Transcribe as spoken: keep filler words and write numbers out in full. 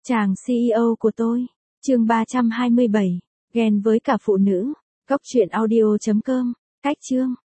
Chàng xê e ô của tôi. Chương ba trăm hai mươi bảy. Ghen với cả phụ nữ. Góc truyện audio chấm com. Cách chương.